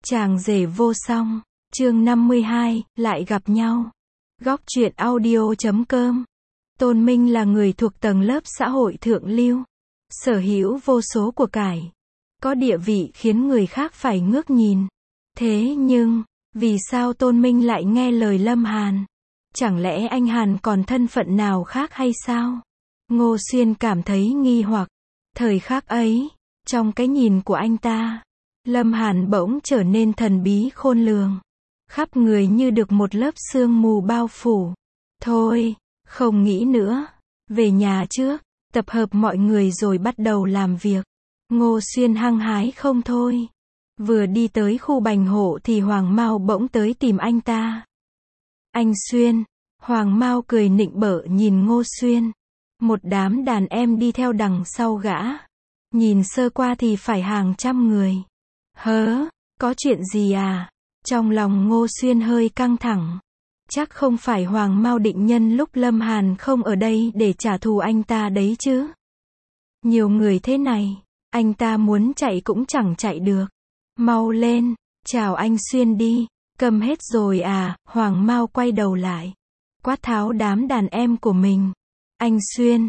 Chàng rể vô song, chương 52, lại gặp nhau. Góc truyện audio.com. Tôn Minh là người thuộc tầng lớp xã hội thượng lưu, sở hữu vô số của cải, có địa vị khiến người khác phải ngước nhìn. Thế nhưng, vì sao Tôn Minh lại nghe lời Lâm Hàn? Chẳng lẽ anh Hàn còn thân phận nào khác hay sao? Ngô Xuyên cảm thấy nghi hoặc. Thời khắc ấy, trong cái nhìn của anh ta, Lâm Hàn bỗng trở nên thần bí khôn lường. Khắp người như được một lớp sương mù bao phủ. Thôi, không nghĩ nữa. Về nhà trước, tập hợp mọi người rồi bắt đầu làm việc. Ngô Xuyên hăng hái không thôi. Vừa đi tới khu Bành Hộ thì Hoàng Mao bỗng tới tìm anh ta. Anh Xuyên, Hoàng Mao cười nịnh bợ nhìn Ngô Xuyên. Một đám đàn em đi theo đằng sau gã. Nhìn sơ qua thì phải hàng trăm người. Hớ, có chuyện gì à? Trong lòng Ngô Xuyên hơi căng thẳng. Chắc không phải Hoàng Mao định nhân lúc Lâm Hàn không ở đây để trả thù anh ta đấy chứ. Nhiều người thế này, anh ta muốn chạy cũng chẳng chạy được. Mau lên, chào anh Xuyên đi. Cầm hết rồi à? Hoàng Mao quay đầu lại, quát tháo đám đàn em của mình. Anh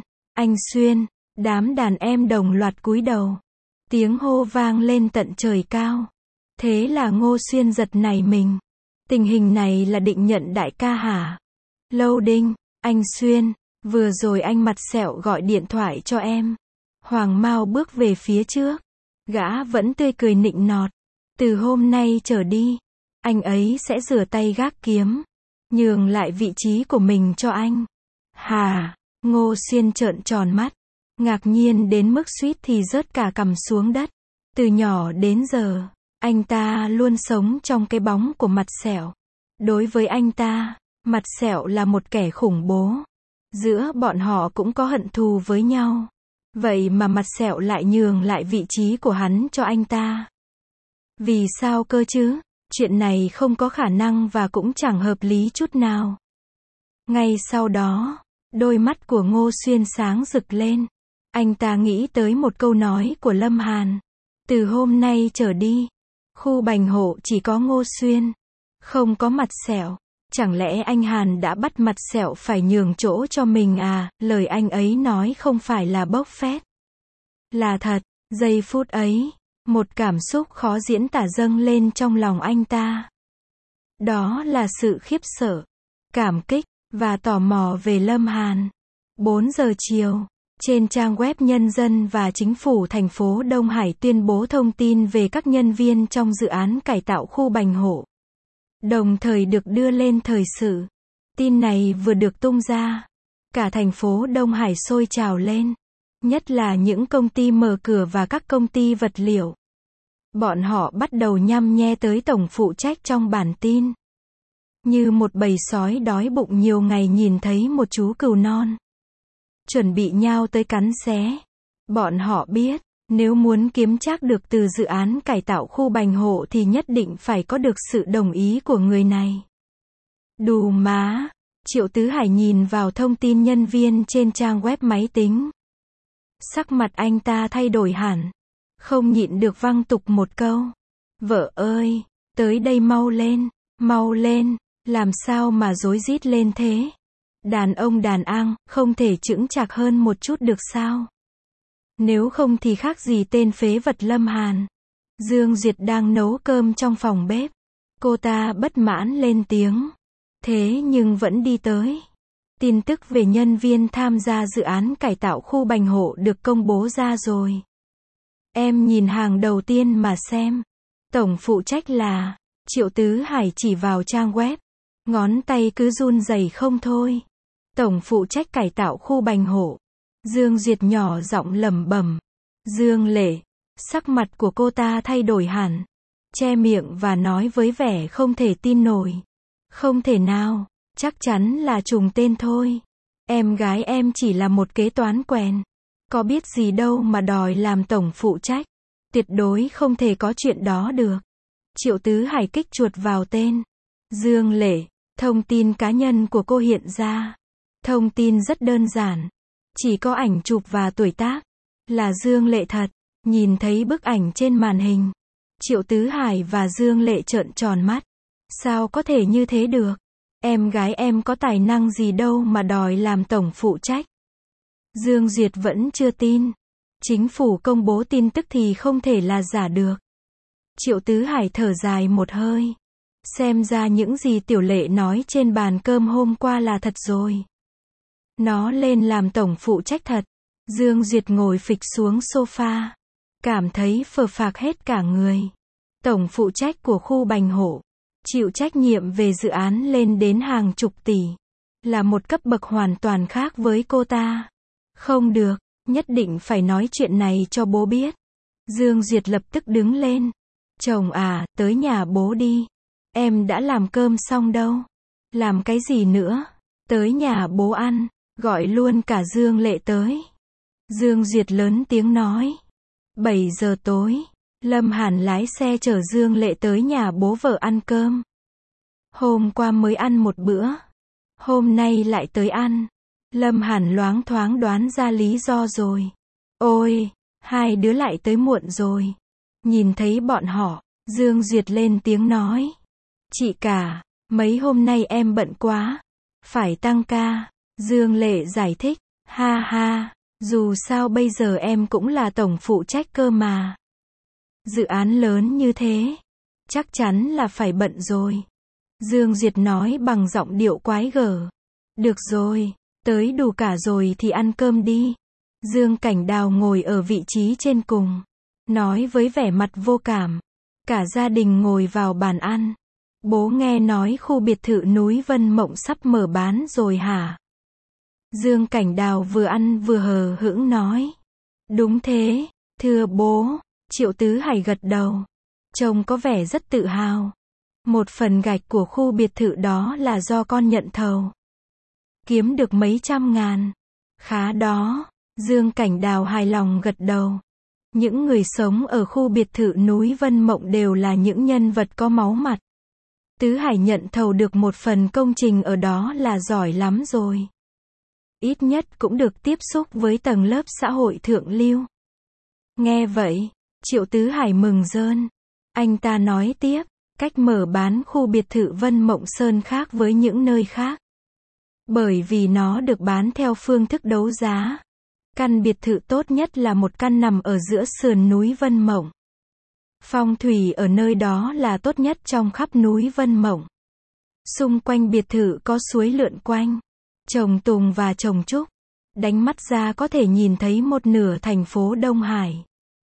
Xuyên, đám đàn em đồng loạt cúi đầu. Tiếng hô vang lên tận trời cao. Thế là Ngô Xuyên giật nảy mình. Tình hình này là định nhận đại ca hả? Lâu Đinh, anh Xuyên, vừa rồi anh Mặt Sẹo gọi điện thoại cho em. Hoàng Mao bước về phía trước. Gã vẫn tươi cười nịnh nọt. Từ hôm nay trở đi, anh ấy sẽ rửa tay gác kiếm, nhường lại vị trí của mình cho anh. Hà, Ngô Xuyên trợn tròn mắt, ngạc nhiên đến mức suýt thì rớt cả cằm xuống đất. Từ nhỏ đến giờ, anh ta luôn sống trong cái bóng của Mặt Sẹo. Đối với anh ta, Mặt Sẹo là một kẻ khủng bố. Giữa bọn họ cũng có hận thù với nhau. Vậy mà Mặt Sẹo lại nhường lại vị trí của hắn cho anh ta. Vì sao cơ chứ? Chuyện này không có khả năng và cũng chẳng hợp lý chút nào. Ngay sau đó, đôi mắt của Ngô Xuyên sáng rực lên. Anh ta nghĩ tới một câu nói của Lâm Hàn. Từ hôm nay trở đi, khu Bành Hộ chỉ có Ngô Xuyên, không có Mặt Sẹo. Chẳng lẽ anh Hàn đã bắt Mặt Sẹo phải nhường chỗ cho mình à? Lời anh ấy nói không phải là bốc phét. Là thật. Giây phút ấy, một cảm xúc khó diễn tả dâng lên trong lòng anh ta. Đó là sự khiếp sợ, cảm kích, và tò mò về Lâm Hàn. 4 giờ chiều, trên trang web Nhân dân và Chính phủ thành phố Đông Hải tuyên bố thông tin về các nhân viên trong dự án cải tạo khu Bành Hộ. Đồng thời được đưa lên thời sự. Tin này vừa được tung ra, cả thành phố Đông Hải sôi trào lên. Nhất là những công ty mở cửa và các công ty vật liệu. Bọn họ bắt đầu nhăm nhe tới tổng phụ trách trong bản tin. Như một bầy sói đói bụng nhiều ngày nhìn thấy một chú cừu non. Chuẩn bị nhao tới cắn xé. Bọn họ biết, nếu muốn kiếm trác được từ dự án cải tạo khu Bành Hộ thì nhất định phải có được sự đồng ý của người này. Đù má, Triệu Tứ Hải nhìn vào thông tin nhân viên trên trang web máy tính. Sắc mặt anh ta thay đổi hẳn. Không nhịn được văng tục một câu. Vợ ơi, tới đây mau lên, làm sao mà rối rít lên thế? Đàn ông đàn ang, không thể chững chạc hơn một chút được sao? Nếu không thì khác gì tên phế vật Lâm Hàn. Dương Duyệt đang nấu cơm trong phòng bếp. Cô ta bất mãn lên tiếng. Thế nhưng vẫn đi tới. Tin tức về nhân viên tham gia dự án cải tạo khu Bành Hộ được công bố ra rồi. Em nhìn hàng đầu tiên mà xem. Tổng phụ trách là... Triệu Tứ Hải chỉ vào trang web. Ngón tay cứ run rẩy không thôi. Tổng phụ trách cải tạo khu Bành Hộ. Dương Duyệt nhỏ giọng lẩm bẩm. Dương Lệ. Sắc mặt của cô ta thay đổi hẳn. Che miệng và nói với vẻ không thể tin nổi. Không thể nào. Chắc chắn là trùng tên thôi. Em gái em chỉ là một kế toán quèn. Có biết gì đâu mà đòi làm tổng phụ trách. Tuyệt đối không thể có chuyện đó được. Triệu Tứ Hải kích chuột vào tên. Dương Lệ. Thông tin cá nhân của cô hiện ra. Thông tin rất đơn giản. Chỉ có ảnh chụp và tuổi tác. Là Dương Lệ thật. Nhìn thấy bức ảnh trên màn hình. Triệu Tứ Hải và Dương Lệ trợn tròn mắt. Sao có thể như thế được? Em gái em có tài năng gì đâu mà đòi làm tổng phụ trách. Dương Duyệt vẫn chưa tin. Chính phủ công bố tin tức thì không thể là giả được. Triệu Tứ Hải thở dài một hơi. Xem ra những gì Tiểu Lệ nói trên bàn cơm hôm qua là thật rồi. Nó lên làm tổng phụ trách thật. Dương Duyệt ngồi phịch xuống sofa. Cảm thấy phờ phạc hết cả người. Tổng phụ trách của khu Bành Hộ. Chịu trách nhiệm về dự án lên đến hàng chục tỷ. Là một cấp bậc hoàn toàn khác với cô ta. Không được, nhất định phải nói chuyện này cho bố biết. Dương Duyệt lập tức đứng lên. Chồng à, tới nhà bố đi. Em đã làm cơm xong đâu. Làm cái gì nữa? Tới nhà bố ăn. Gọi luôn cả Dương Lệ tới. Dương Duyệt lớn tiếng nói. 7 giờ tối. Lâm Hàn lái xe chở Dương Lệ tới nhà bố vợ ăn cơm. Hôm qua mới ăn một bữa. Hôm nay lại tới ăn. Lâm Hàn loáng thoáng đoán ra lý do rồi. Ôi, hai đứa lại tới muộn rồi. Nhìn thấy bọn họ, Dương Duyệt lên tiếng nói. Chị cả, mấy hôm nay em bận quá. Phải tăng ca. Dương Lệ giải thích. Ha ha, dù sao bây giờ em cũng là tổng phụ trách cơ mà. Dự án lớn như thế, chắc chắn là phải bận rồi. Dương Duyệt nói bằng giọng điệu quái gở. Được rồi, tới đủ cả rồi thì ăn cơm đi. Dương Cảnh Đào ngồi ở vị trí trên cùng. Nói với vẻ mặt vô cảm. Cả gia đình ngồi vào bàn ăn. Bố nghe nói khu biệt thự núi Vân Mộng sắp mở bán rồi hả? Dương Cảnh Đào vừa ăn vừa hờ hững nói. Đúng thế, thưa bố. Triệu Tứ Hải gật đầu. Trông có vẻ rất tự hào. Một phần gạch của khu biệt thự đó là do con nhận thầu. Kiếm được mấy trăm ngàn. Khá đó. Dương Cảnh Đào hài lòng gật đầu. Những người sống ở khu biệt thự núi Vân Mộng đều là những nhân vật có máu mặt. Tứ Hải nhận thầu được một phần công trình ở đó là giỏi lắm rồi. Ít nhất cũng được tiếp xúc với tầng lớp xã hội thượng lưu. Nghe vậy, Triệu Tứ Hải mừng rơn. Anh ta nói tiếp, cách mở bán khu biệt thự Vân Mộng Sơn khác với những nơi khác. Bởi vì nó được bán theo phương thức đấu giá. Căn biệt thự tốt nhất là một căn nằm ở giữa sườn núi Vân Mộng. Phong thủy ở nơi đó là tốt nhất trong khắp núi Vân Mộng. Xung quanh biệt thự có suối lượn quanh, trồng tùng và trồng trúc. Đánh mắt ra có thể nhìn thấy một nửa thành phố Đông Hải.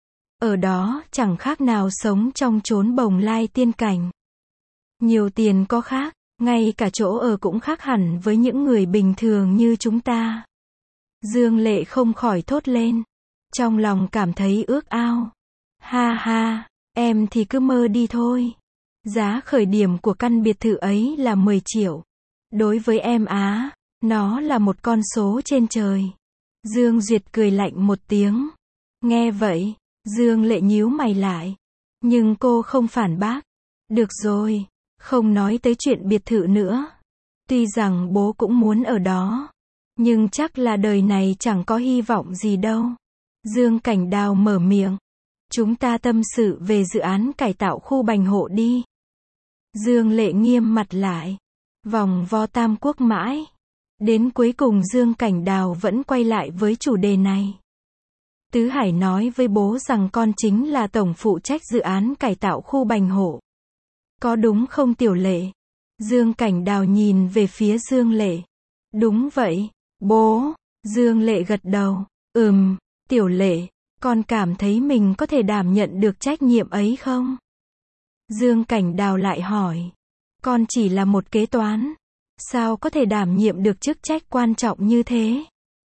Ở đó chẳng khác nào sống trong chốn bồng lai tiên cảnh. Nhiều tiền có khác, ngay cả chỗ ở cũng khác hẳn với những người bình thường như chúng ta. Dương Lệ không khỏi thốt lên. Trong lòng cảm thấy ước ao. Ha ha, em thì cứ mơ đi thôi. Giá khởi điểm của căn biệt thự ấy là 10 triệu. Đối với em á, nó là một con số trên trời. Dương Duyệt cười lạnh một tiếng. Nghe vậy, Dương Lệ nhíu mày lại. Nhưng cô không phản bác. Được rồi, không nói tới chuyện biệt thự nữa. Tuy rằng bố cũng muốn ở đó. Nhưng chắc là đời này chẳng có hy vọng gì đâu. Dương Cảnh Đào mở miệng. Chúng ta tâm sự về dự án cải tạo khu Bành Hộ đi. Dương Lệ nghiêm mặt lại. Vòng vo Tam Quốc mãi. Đến cuối cùng Dương Cảnh Đào vẫn quay lại với chủ đề này. Tứ Hải nói với bố rằng con chính là tổng phụ trách dự án cải tạo khu Bành Hộ. Có đúng không Tiểu Lệ? Dương Cảnh Đào nhìn về phía Dương Lệ. Đúng vậy, bố. Dương Lệ gật đầu. Tiểu Lệ, con cảm thấy mình có thể đảm nhận được trách nhiệm ấy không? Dương Cảnh Đào lại hỏi. Con chỉ là một kế toán. Sao có thể đảm nhiệm được chức trách quan trọng như thế?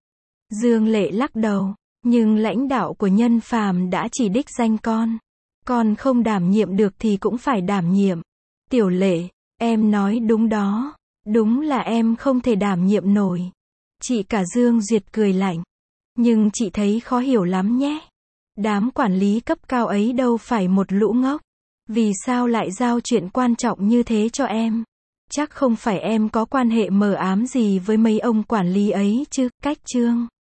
Dương Lệ lắc đầu. Nhưng lãnh đạo của Nhân Phàm đã chỉ đích danh con. Con không đảm nhiệm được thì cũng phải đảm nhiệm. Tiểu Lệ, em nói đúng đó. Đúng là em không thể đảm nhiệm nổi. Chị cả Dương Duyệt cười lạnh. Nhưng chị thấy khó hiểu lắm nhé. Đám quản lý cấp cao ấy đâu phải một lũ ngốc. Vì sao lại giao chuyện quan trọng như thế cho em? Chắc không phải em có quan hệ mờ ám gì với mấy ông quản lý ấy chứ, Cách Trương.